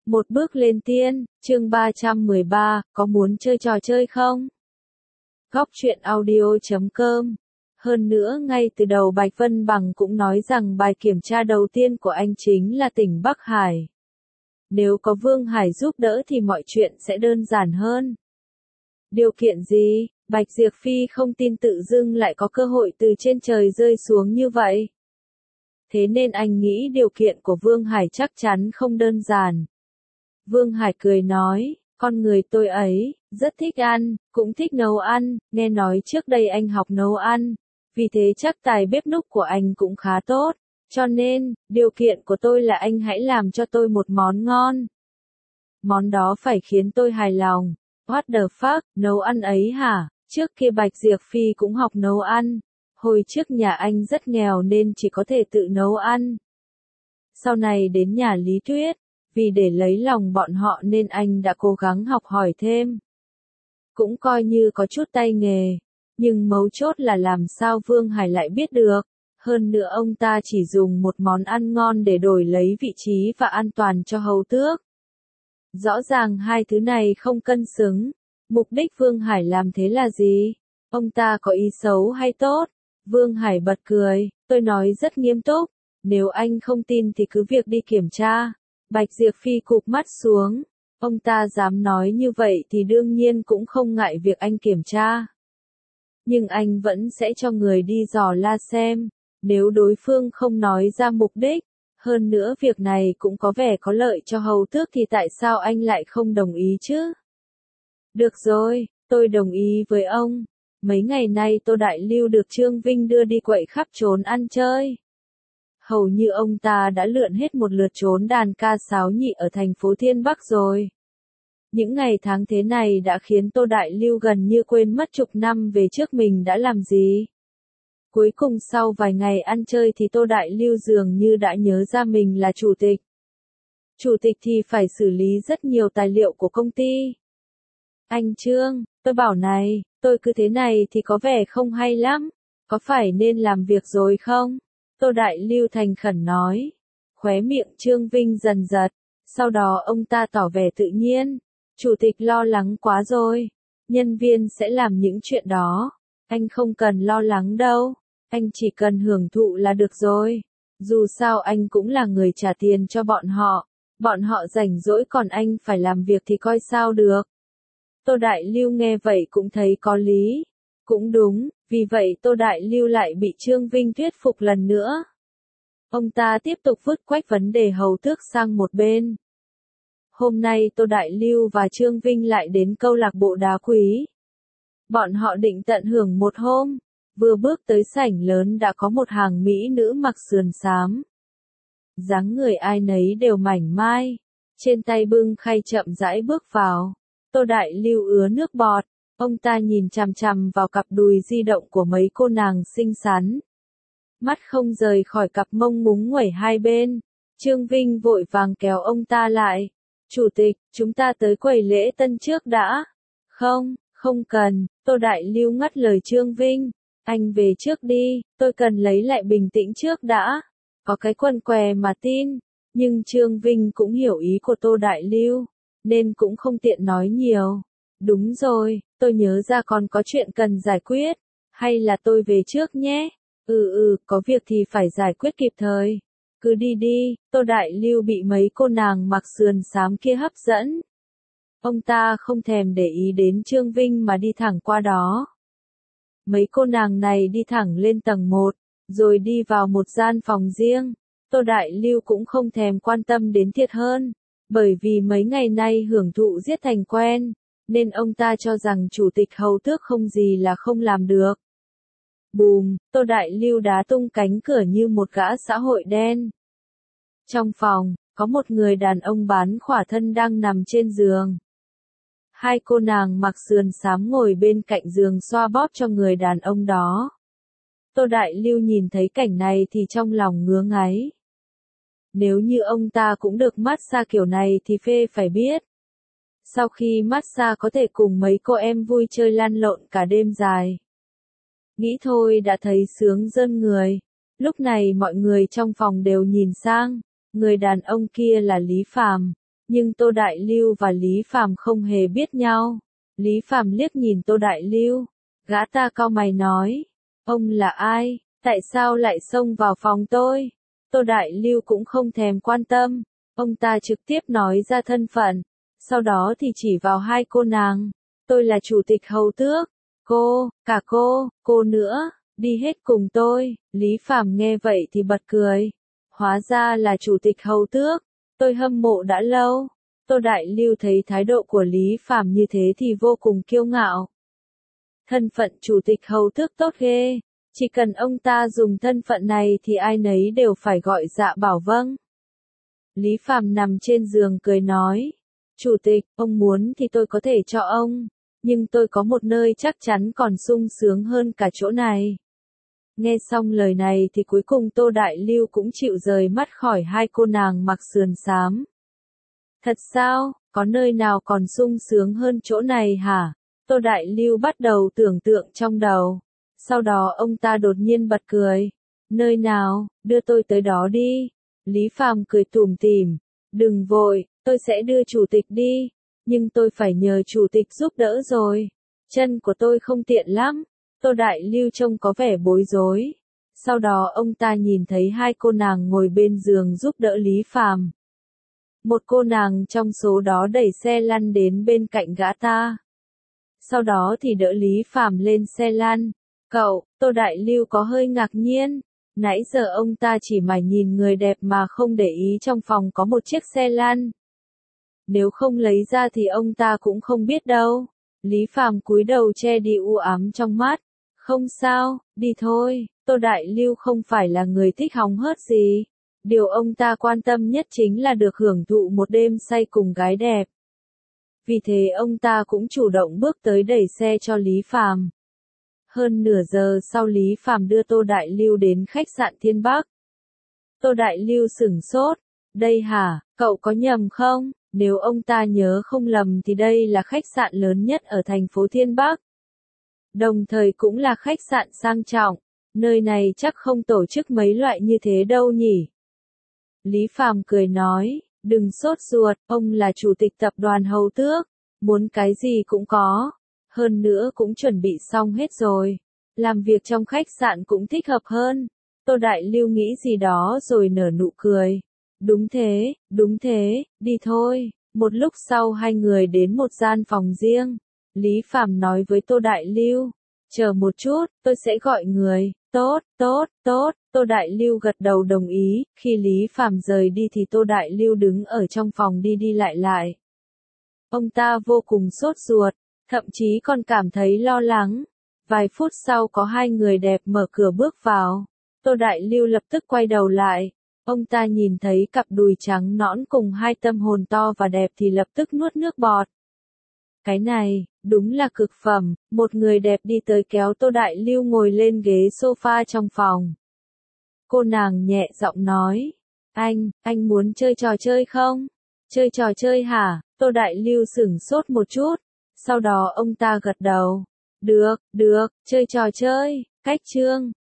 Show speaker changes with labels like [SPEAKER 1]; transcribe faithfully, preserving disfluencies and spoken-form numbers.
[SPEAKER 1] Một bước lên tiên, chương ba trăm mười ba, có muốn chơi trò chơi không? Góc truyện audio chấm com. Hơn nữa ngay từ đầu Bạch Vân Bằng cũng nói rằng bài kiểm tra đầu tiên của anh chính là tỉnh Bắc Hải. Nếu có Vương Hải giúp đỡ thì mọi chuyện sẽ đơn giản hơn. Điều kiện gì? Bạch Diệp Phi không tin tự dưng lại có cơ hội từ trên trời rơi xuống như vậy. Thế nên anh nghĩ điều kiện của Vương Hải chắc chắn không đơn giản. Vương Hải cười nói, con người tôi ấy, rất thích ăn, cũng thích nấu ăn, nghe nói trước đây anh học nấu ăn, vì thế chắc tài bếp núc của anh cũng khá tốt, cho nên, điều kiện của tôi là anh hãy làm cho tôi một món ngon. Món đó phải khiến tôi hài lòng. What the fuck, nấu ăn ấy hả? Trước kia Bạch Diệp Phi cũng học nấu ăn, hồi trước nhà anh rất nghèo nên chỉ có thể tự nấu ăn. Sau này đến nhà Lý Tuyết, vì để lấy lòng bọn họ nên anh đã cố gắng học hỏi thêm. Cũng coi như có chút tay nghề, nhưng mấu chốt là làm sao Vương Hải lại biết được. Hơn nữa ông ta chỉ dùng một món ăn ngon để đổi lấy vị trí và an toàn cho hầu tước. Rõ ràng hai thứ này không cân xứng. Mục đích Vương Hải làm thế là gì? Ông ta có ý xấu hay tốt? Vương Hải bật cười, tôi nói rất nghiêm túc. Nếu anh không tin thì cứ việc đi kiểm tra. Bạch Diệp Phi cụp mắt xuống. Ông ta dám nói như vậy thì đương nhiên cũng không ngại việc anh kiểm tra. Nhưng anh vẫn sẽ cho người đi dò la xem. Nếu đối phương không nói ra mục đích, hơn nữa việc này cũng có vẻ có lợi cho hầu tước thì tại sao anh lại không đồng ý chứ? Được rồi, tôi đồng ý với ông. Mấy ngày nay Tô Đại Lưu được Trương Vinh đưa đi quậy khắp trốn ăn chơi. Hầu như ông ta đã lượn hết một lượt trốn đàn ca sáo nhị ở thành phố Thiên Bắc rồi. Những ngày tháng thế này đã khiến Tô Đại Lưu gần như quên mất chục năm về trước mình đã làm gì. Cuối cùng sau vài ngày ăn chơi thì Tô Đại Lưu dường như đã nhớ ra mình là chủ tịch. Chủ tịch thì phải xử lý rất nhiều tài liệu của công ty. Anh Trương, tôi bảo này, tôi cứ thế này thì có vẻ không hay lắm. Có phải nên làm việc rồi không? Tô Đại Lưu thành khẩn nói. Khóe miệng Trương Vinh dần giật. Sau đó ông ta tỏ vẻ tự nhiên. Chủ tịch lo lắng quá rồi. Nhân viên sẽ làm những chuyện đó. Anh không cần lo lắng đâu. Anh chỉ cần hưởng thụ là được rồi. Dù sao anh cũng là người trả tiền cho bọn họ. Bọn họ rảnh rỗi còn anh phải làm việc thì coi sao được. Tô Đại Lưu nghe vậy cũng thấy có lý. Cũng đúng, vì vậy Tô Đại Lưu lại bị Trương Vinh thuyết phục lần nữa. Ông ta tiếp tục vứt quách vấn đề hầu tước sang một bên. Hôm nay Tô Đại Lưu và Trương Vinh lại đến câu lạc bộ đá quý. Bọn họ định tận hưởng một hôm. Vừa bước tới sảnh lớn đã có một hàng mỹ nữ mặc sườn xám. Dáng người ai nấy đều mảnh mai. Trên tay bưng khay chậm rãi bước vào. Tô Đại Lưu ứa nước bọt. Ông ta nhìn chằm chằm vào cặp đùi di động của mấy cô nàng xinh xắn. Mắt không rời khỏi cặp mông ngúng nguẩy hai bên. Trương Vinh vội vàng kéo ông ta lại. Chủ tịch, chúng ta tới quầy lễ tân trước đã. Không, không cần. Tô Đại Lưu ngắt lời Trương Vinh. Anh về trước đi, tôi cần lấy lại bình tĩnh trước đã. Có cái quần què mà tin. Nhưng Trương Vinh cũng hiểu ý của Tô Đại Lưu, nên cũng không tiện nói nhiều. Đúng rồi, tôi nhớ ra còn có chuyện cần giải quyết. Hay là tôi về trước nhé? Ừ ừ, có việc thì phải giải quyết kịp thời. Cứ đi đi. Tô Đại Lưu bị mấy cô nàng mặc sườn xám kia hấp dẫn. Ông ta không thèm để ý đến Trương Vinh mà đi thẳng qua đó. Mấy cô nàng này đi thẳng lên tầng một, rồi đi vào một gian phòng riêng. Tô Đại Lưu cũng không thèm quan tâm đến thiệt hơn, bởi vì mấy ngày nay hưởng thụ giết thành quen, nên ông ta cho rằng chủ tịch hầu tước không gì là không làm được. Bùm, Tô Đại Lưu đá tung cánh cửa như một gã xã hội đen. Trong phòng, có một người đàn ông bán khỏa thân đang nằm trên giường. Hai cô nàng mặc sườn xám ngồi bên cạnh giường xoa bóp cho người đàn ông đó. Tô Đại Lưu nhìn thấy cảnh này thì trong lòng ngứa ngáy. Nếu như ông ta cũng được massage kiểu này thì phê phải biết. Sau khi massage có thể cùng mấy cô em vui chơi lăn lộn cả đêm dài. Nghĩ thôi đã thấy sướng rơn người. Lúc này mọi người trong phòng đều nhìn sang. Người đàn ông kia là Lý Phàm. Nhưng Tô Đại Lưu và Lý Phàm không hề biết nhau. Lý Phàm liếc nhìn Tô Đại Lưu, gã ta cau mày nói, ông là ai, tại sao lại xông vào phòng tôi? Tô Đại Lưu cũng không thèm quan tâm, ông ta trực tiếp nói ra thân phận, sau đó thì chỉ vào hai cô nàng, tôi là chủ tịch hầu tước, cô, cả cô, cô nữa, đi hết cùng tôi. Lý Phàm nghe vậy thì bật cười, hóa ra là chủ tịch hầu tước, tôi hâm mộ đã lâu. Tô Đại Lưu thấy thái độ của Lý Phàm như thế thì vô cùng kiêu ngạo. Thân phận chủ tịch hầu tước tốt ghê, chỉ cần ông ta dùng thân phận này thì ai nấy đều phải gọi dạ bảo vâng. Lý Phàm nằm trên giường cười nói, chủ tịch, ông muốn thì tôi có thể cho ông, nhưng tôi có một nơi chắc chắn còn sung sướng hơn cả chỗ này. Nghe xong lời này thì cuối cùng Tô Đại Lưu cũng chịu rời mắt khỏi hai cô nàng mặc sườn xám. Thật sao, có nơi nào còn sung sướng hơn chỗ này hả? Tô Đại Lưu bắt đầu tưởng tượng trong đầu. Sau đó ông ta đột nhiên bật cười. Nơi nào, đưa tôi tới đó đi. Lý Phàm cười tủm tỉm. Đừng vội, tôi sẽ đưa chủ tịch đi. Nhưng tôi phải nhờ chủ tịch giúp đỡ rồi. Chân của tôi không tiện lắm. Tô Đại Lưu trông có vẻ bối rối. Sau đó ông ta nhìn thấy hai cô nàng ngồi bên giường giúp đỡ Lý Phàm. Một cô nàng trong số đó đẩy xe lăn đến bên cạnh gã ta. Sau đó thì đỡ Lý Phàm lên xe lăn. Cậu, Tô Đại Lưu có hơi ngạc nhiên. Nãy giờ ông ta chỉ mải nhìn người đẹp mà không để ý trong phòng có một chiếc xe lăn. Nếu không lấy ra thì ông ta cũng không biết đâu. Lý Phàm cúi đầu che đi u ám trong mắt. Không sao, đi thôi. Tô Đại Lưu không phải là người thích hóng hớt gì. Điều ông ta quan tâm nhất chính là được hưởng thụ một đêm say cùng gái đẹp. Vì thế ông ta cũng chủ động bước tới đẩy xe cho Lý Phàm. Hơn nửa giờ sau Lý Phàm đưa Tô Đại Lưu đến khách sạn Thiên Bắc. Tô Đại Lưu sửng sốt. Đây hả, cậu có nhầm không? Nếu ông ta nhớ không lầm thì đây là khách sạn lớn nhất ở thành phố Thiên Bắc. Đồng thời cũng là khách sạn sang trọng. Nơi này chắc không tổ chức mấy loại như thế đâu nhỉ? Lý Phàm cười nói, đừng sốt ruột, ông là chủ tịch tập đoàn hầu tước, muốn cái gì cũng có, hơn nữa cũng chuẩn bị xong hết rồi, làm việc trong khách sạn cũng thích hợp hơn. Tô Đại Lưu nghĩ gì đó rồi nở nụ cười, đúng thế, đúng thế, đi thôi. Một lúc sau hai người đến một gian phòng riêng, Lý Phàm nói với Tô Đại Lưu, chờ một chút, tôi sẽ gọi người. Tốt, tốt, tốt, Tô Đại Lưu gật đầu đồng ý, khi Lý Phàm rời đi thì Tô Đại Lưu đứng ở trong phòng đi đi lại lại. Ông ta vô cùng sốt ruột, thậm chí còn cảm thấy lo lắng. Vài phút sau có hai người đẹp mở cửa bước vào. Tô Đại Lưu lập tức quay đầu lại. Ông ta nhìn thấy cặp đùi trắng nõn cùng hai tâm hồn to và đẹp thì lập tức nuốt nước bọt. Cái này, đúng là cực phẩm, một người đẹp đi tới kéo Tô Đại Lưu ngồi lên ghế sofa trong phòng. Cô nàng nhẹ giọng nói, anh, anh muốn chơi trò chơi không? Chơi trò chơi hả? Tô Đại Lưu sửng sốt một chút, sau đó ông ta gật đầu. Được, được, chơi trò chơi, cách chương.